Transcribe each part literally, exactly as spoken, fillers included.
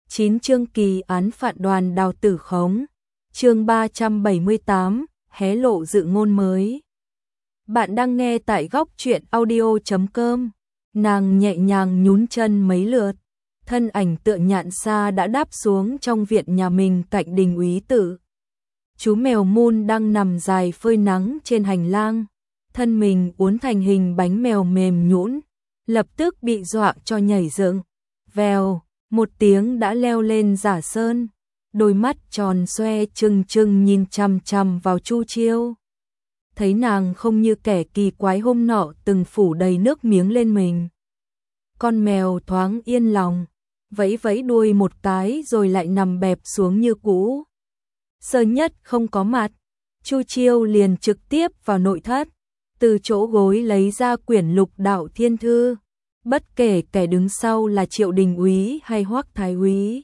chín chương kỳ án phạt đoàn đào tử khống. Chương ba trăm bảy mươi tám, hé lộ dự ngôn mới. Bạn đang nghe tại góc truyện audio chấm com. Nàng nhẹ nhàng nhún chân mấy lượt, thân ảnh tựa nhạn xa đã đáp xuống trong viện nhà mình cạnh đình úy tử. Chú mèo Moon đang nằm dài phơi nắng trên hành lang, thân mình uốn thành hình bánh mèo mềm nhũn, lập tức bị dọa cho nhảy dựng. Vèo, một tiếng đã leo lên giả sơn, đôi mắt tròn xoe trừng trừng nhìn chằm chằm vào Chu Chiêu. Thấy nàng không như kẻ kỳ quái hôm nọ từng phủ đầy nước miếng lên mình. Con mèo thoáng yên lòng, vẫy vẫy đuôi một cái rồi lại nằm bẹp xuống như cũ. Sơn Nhất không có mặt, Chu Chiêu liền trực tiếp vào nội thất, từ chỗ gối lấy ra quyển Lục Đạo Thiên Thư, bất kể kẻ đứng sau là Triệu Đình úy hay Hoắc Thái úy.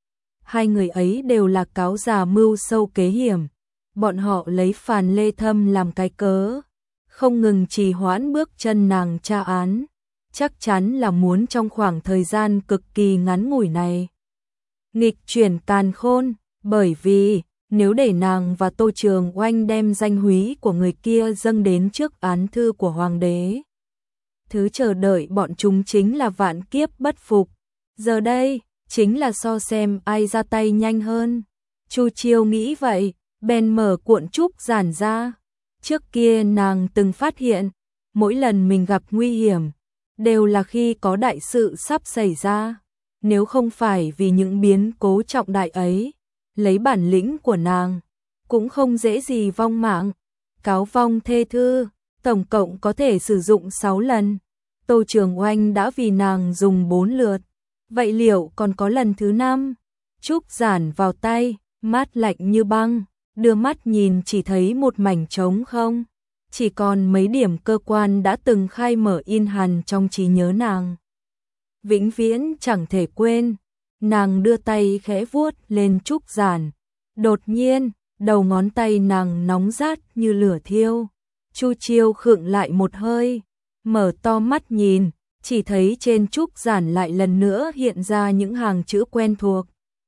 Hai người ấy đều là cáo già mưu sâu kế hiểm, bọn họ lấy Phàn Lê Thâm làm cái cớ, không ngừng trì hoãn bước chân nàng tra án, chắc chắn là muốn trong khoảng thời gian cực kỳ ngắn ngủi này nghịch chuyển càn khôn, bởi vì nếu để nàng và Tô Trường Oanh đem danh húy của người kia dâng đến trước án thư của hoàng đế, thứ chờ đợi bọn chúng chính là vạn kiếp bất phục. Giờ đây, chính là so xem ai ra tay nhanh hơn. Chu Chiêu nghĩ vậy, bèn mở cuộn trúc giản ra. Trước kia nàng từng phát hiện, mỗi lần mình gặp nguy hiểm, đều là khi có đại sự sắp xảy ra. Nếu không phải vì những biến cố trọng đại ấy, lấy bản lĩnh của nàng, cũng không dễ gì vong mạng. Cáo vong thê thư, tổng cộng có thể sử dụng sáu lần. Tô Trường Oanh đã vì nàng dùng bốn lượt. Vậy liệu còn có lần thứ năm? Trúc giản vào tay, mát lạnh như băng, đưa mắt nhìn chỉ thấy một mảnh trống không. Chỉ còn mấy điểm cơ quan đã từng khai mở in hằn trong trí nhớ nàng. Vĩnh viễn chẳng thể quên. Nàng đưa tay khẽ vuốt lên trúc giản. Đột nhiên, đầu ngón tay nàng nóng rát như lửa thiêu. Chu Chiêu khựng lại một hơi, mở to mắt nhìn, chỉ thấy trên trúc giản lại lần nữa hiện ra những hàng chữ quen thuộc.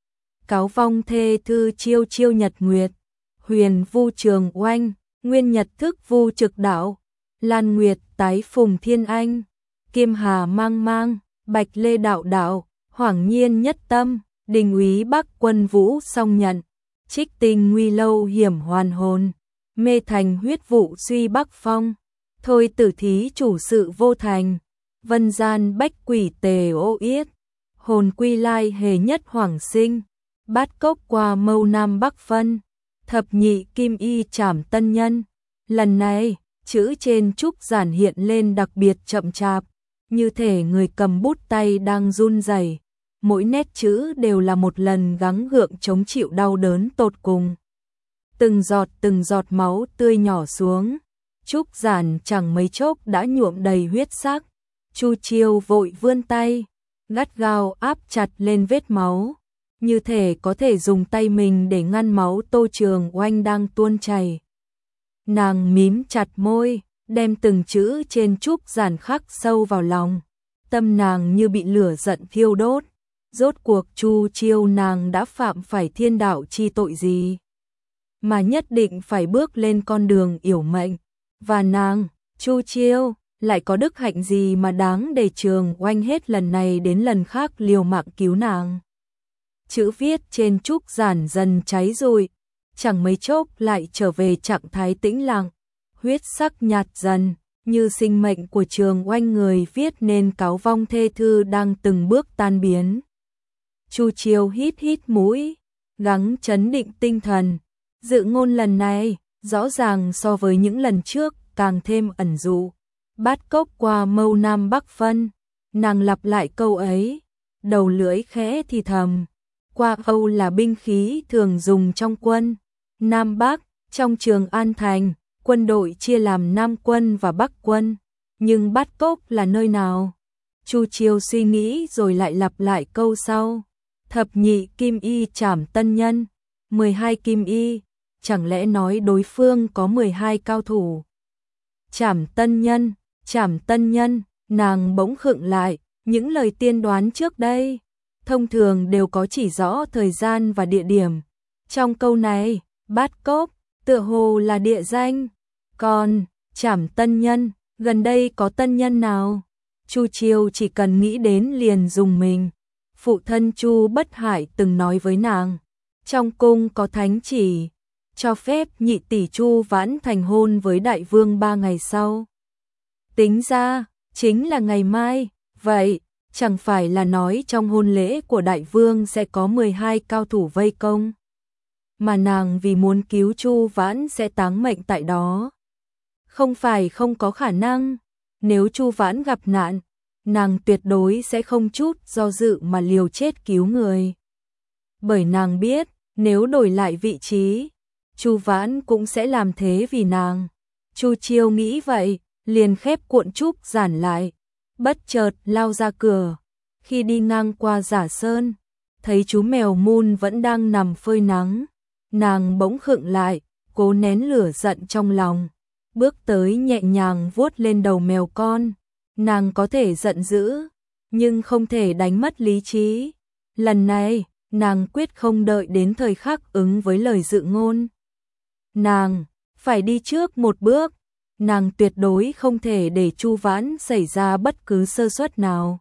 Cáo vong thê thư Chiêu Chiêu Nhật Nguyệt, Huyền Vu Trường Oanh, Nguyên Nhật Thức Vu Trực Đạo, Lan Nguyệt Tái Phùng Thiên Anh, Kiêm Hà Mang Mang, Bạch Lê Đạo Đạo, Hoảng Nhiên Nhất Tâm, Đình úy Bắc Quân Vũ Song Nhận, Trích Tinh Nguy Lâu Hiểm Hoàn Hồn, Mê Thành Huyết Vụ Suy Bắc Phong, Thôi Tử Thí Chủ Sự Vô Thành, Vân Gian Bách Quỷ Tề Ô Yết, Hồn Quy Lai Hề Nhất Hoàng Sinh, Bát Cốc Qua Mâu Nam Bắc Phân, Thập Nhị Kim Y Trảm Tân Nhân. Lần này, chữ trên trúc giản hiện lên đặc biệt chậm chạp, như thể người cầm bút tay đang run rẩy. Mỗi nét chữ đều là một lần gắng gượng chống chịu đau đớn tột cùng. Từng giọt từng giọt máu tươi nhỏ xuống, trúc giản chẳng mấy chốc đã nhuộm đầy huyết sắc. Chu Chiêu vội vươn tay, gắt gao áp chặt lên vết máu, như thể có thể dùng tay mình để ngăn máu Tô Trường Oanh đang tuôn chảy. Nàng mím chặt môi, đem từng chữ trên trúc giản khắc sâu vào lòng, tâm nàng như bị lửa giận thiêu đốt. Rốt cuộc Chu Chiêu nàng đã phạm phải thiên đạo chi tội gì, mà nhất định phải bước lên con đường yểu mệnh, và nàng, Chu Chiêu, lại có đức hạnh gì mà đáng để Trường Oanh hết lần này đến lần khác liều mạng cứu nàng. Chữ viết trên trúc giản dần cháy rụi, chẳng mấy chốc lại trở về trạng thái tĩnh lặng, huyết sắc nhạt dần, như sinh mệnh của Trường Oanh người viết nên cáo vong thê thư đang từng bước tan biến. Chu Chiêu hít hít mũi, gắng trấn định tinh thần. Dự ngôn lần này, rõ ràng so với những lần trước, càng thêm ẩn dụ. Bát cốc qua mâu nam bắc phân, nàng lặp lại câu ấy, đầu lưỡi khẽ thì thầm. Qua âu là binh khí thường dùng trong quân. Nam Bắc, trong Trường An Thành, quân đội chia làm Nam quân và Bắc quân. Nhưng Bát cốc là nơi nào? Chu Chiêu suy nghĩ rồi lại lặp lại câu sau. Thập nhị kim y trảm tân nhân, mười hai kim y, chẳng lẽ nói đối phương có mười hai cao thủ? Trảm tân nhân, trảm tân nhân, nàng bỗng khựng lại, những lời tiên đoán trước đây, thông thường đều có chỉ rõ thời gian và địa điểm. Trong câu này, Bát Cốc tựa hồ là địa danh, còn Trảm Tân Nhân, gần đây có tân nhân nào? Chu Chiêu chỉ cần nghĩ đến liền dùng mình. Phụ thân Chu Bất Hải từng nói với nàng, trong cung có thánh chỉ, cho phép nhị tỷ Chu Vãn thành hôn với đại vương ba ngày sau. Tính ra, chính là ngày mai, vậy, chẳng phải là nói trong hôn lễ của đại vương sẽ có mười hai cao thủ vây công. Mà nàng vì muốn cứu Chu Vãn sẽ táng mệnh tại đó. Không phải không có khả năng, nếu Chu Vãn gặp nạn, nàng tuyệt đối sẽ không chút do dự mà liều chết cứu người. Bởi nàng biết, nếu đổi lại vị trí, Chu Vãn cũng sẽ làm thế vì nàng. Chu Chiêu nghĩ vậy, liền khép cuộn trúc giản lại, bất chợt lao ra cửa. Khi đi ngang qua Giả Sơn, thấy chú mèo Mun vẫn đang nằm phơi nắng, nàng bỗng khựng lại, cố nén lửa giận trong lòng, bước tới nhẹ nhàng vuốt lên đầu mèo con. Nàng có thể giận dữ, nhưng không thể đánh mất lý trí. Lần này, nàng quyết không đợi đến thời khắc ứng với lời dự ngôn. Nàng phải đi trước một bước, nàng tuyệt đối không thể để Chu Vãn xảy ra bất cứ sơ suất nào.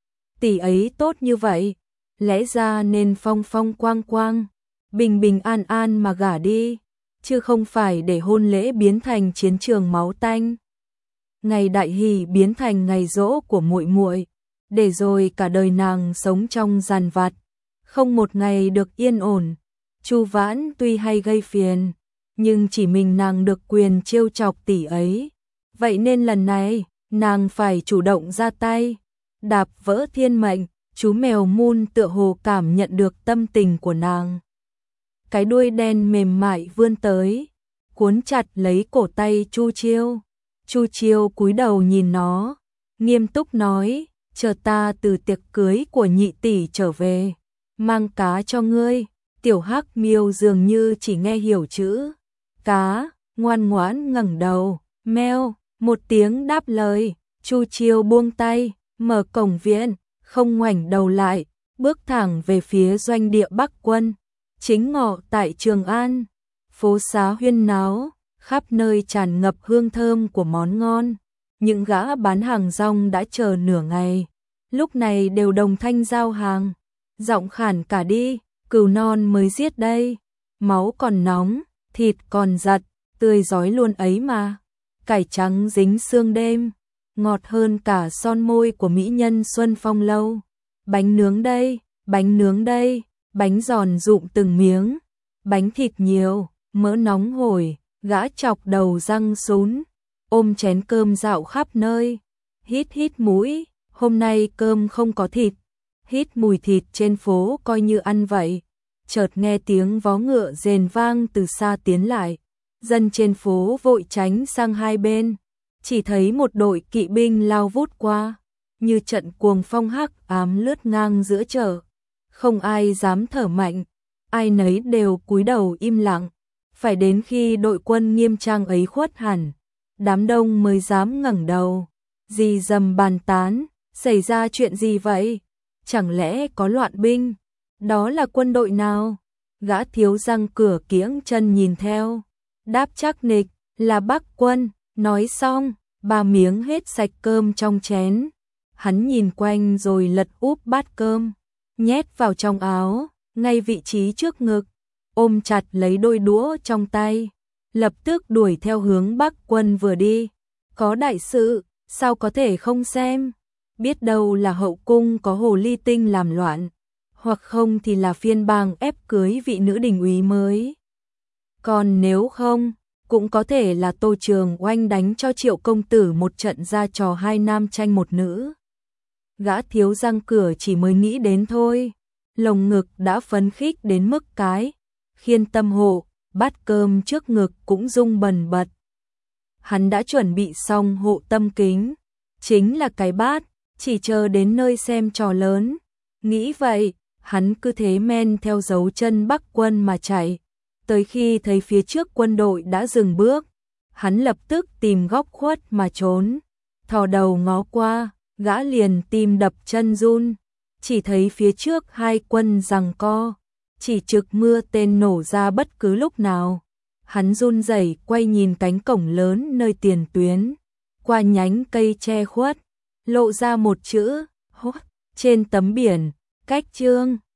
Tỷ ấy tốt như vậy, lẽ ra nên phong phong quang quang, bình bình an an mà gả đi, chứ không phải để hôn lễ biến thành chiến trường máu tanh. Ngày đại hỷ biến thành ngày giỗ của muội muội, để rồi cả đời nàng sống trong giàn vặt, không một ngày được yên ổn. Chu Vãn tuy hay gây phiền, nhưng chỉ mình nàng được quyền trêu chọc tỷ ấy. Vậy nên lần này, nàng phải chủ động ra tay, đạp vỡ thiên mệnh. Chú mèo Mun tựa hồ cảm nhận được tâm tình của nàng. Cái đuôi đen mềm mại vươn tới, cuốn chặt lấy cổ tay Chu Chiêu. Chu Chiêu cúi đầu nhìn nó, nghiêm túc nói, chờ ta từ tiệc cưới của nhị tỷ trở về, mang cá cho ngươi. Tiểu Hắc Miêu dường như chỉ nghe hiểu chữ cá, ngoan ngoãn ngẩng đầu, meo, một tiếng đáp lời. Chu Chiêu buông tay, mở cổng viện, không ngoảnh đầu lại, bước thẳng về phía doanh địa Bắc quân. Chính ngọ tại Trường An, phố xá huyên náo, khắp nơi tràn ngập hương thơm của món ngon. Những gã bán hàng rong đã chờ nửa ngày, lúc này đều đồng thanh giao hàng, giọng khản cả đi, cừu non mới giết đây, máu còn nóng, thịt còn giật, tươi rói luôn ấy mà. Cải trắng dính sương đêm, ngọt hơn cả son môi của mỹ nhân Xuân Phong lâu. Bánh nướng đây, bánh nướng đây, bánh giòn rụm từng miếng, bánh thịt nhiều, mỡ nóng hổi. Gã chọc đầu răng sún, ôm chén cơm dạo khắp nơi, hít hít mũi, hôm nay cơm không có thịt, hít mùi thịt trên phố coi như ăn vậy. Chợt nghe tiếng vó ngựa rền vang từ xa tiến lại, dân trên phố vội tránh sang hai bên, chỉ thấy một đội kỵ binh lao vút qua, như trận cuồng phong hắc ám lướt ngang giữa chợ, không ai dám thở mạnh, ai nấy đều cúi đầu im lặng. Phải đến khi đội quân nghiêm trang ấy khuất hẳn, đám đông mới dám ngẩng đầu. Rì rầm bàn tán, xảy ra chuyện gì vậy? Chẳng lẽ có loạn binh? Đó là quân đội nào? Gã thiếu răng cửa kiễng chân nhìn theo, đáp chắc nịch, là Bắc quân. Nói xong, ba miếng hết sạch cơm trong chén. Hắn nhìn quanh rồi lật úp bát cơm, nhét vào trong áo, ngay vị trí trước ngực, ôm chặt lấy đôi đũa trong tay, lập tức đuổi theo hướng Bắc quân vừa đi. Có đại sự, sao có thể không xem? Biết đâu là hậu cung có hồ ly tinh làm loạn, hoặc không thì là phiên bang ép cưới vị nữ đình úy mới. Còn nếu không, cũng có thể là Tô Trường Oanh đánh cho Triệu công tử một trận ra trò hai nam tranh một nữ. Gã thiếu răng cửa chỉ mới nghĩ đến thôi, lồng ngực đã phấn khích đến mức cái khiên tâm hộ, bát cơm trước ngực cũng rung bần bật. Hắn đã chuẩn bị xong hộ tâm kính, chính là cái bát, chỉ chờ đến nơi xem trò lớn. Nghĩ vậy, hắn cứ thế men theo dấu chân Bắc quân mà chạy. Tới khi thấy phía trước quân đội đã dừng bước, hắn lập tức tìm góc khuất mà trốn. Thò đầu ngó qua, gã liền tim đập chân run. chỉ thấy phía trước hai quân giằng co, chỉ trực mưa tên nổ ra bất cứ lúc nào. Hắn run rẩy quay nhìn cánh cổng lớn nơi tiền tuyến, qua nhánh cây che khuất, lộ ra một chữ hốt trên tấm biển, cách Trương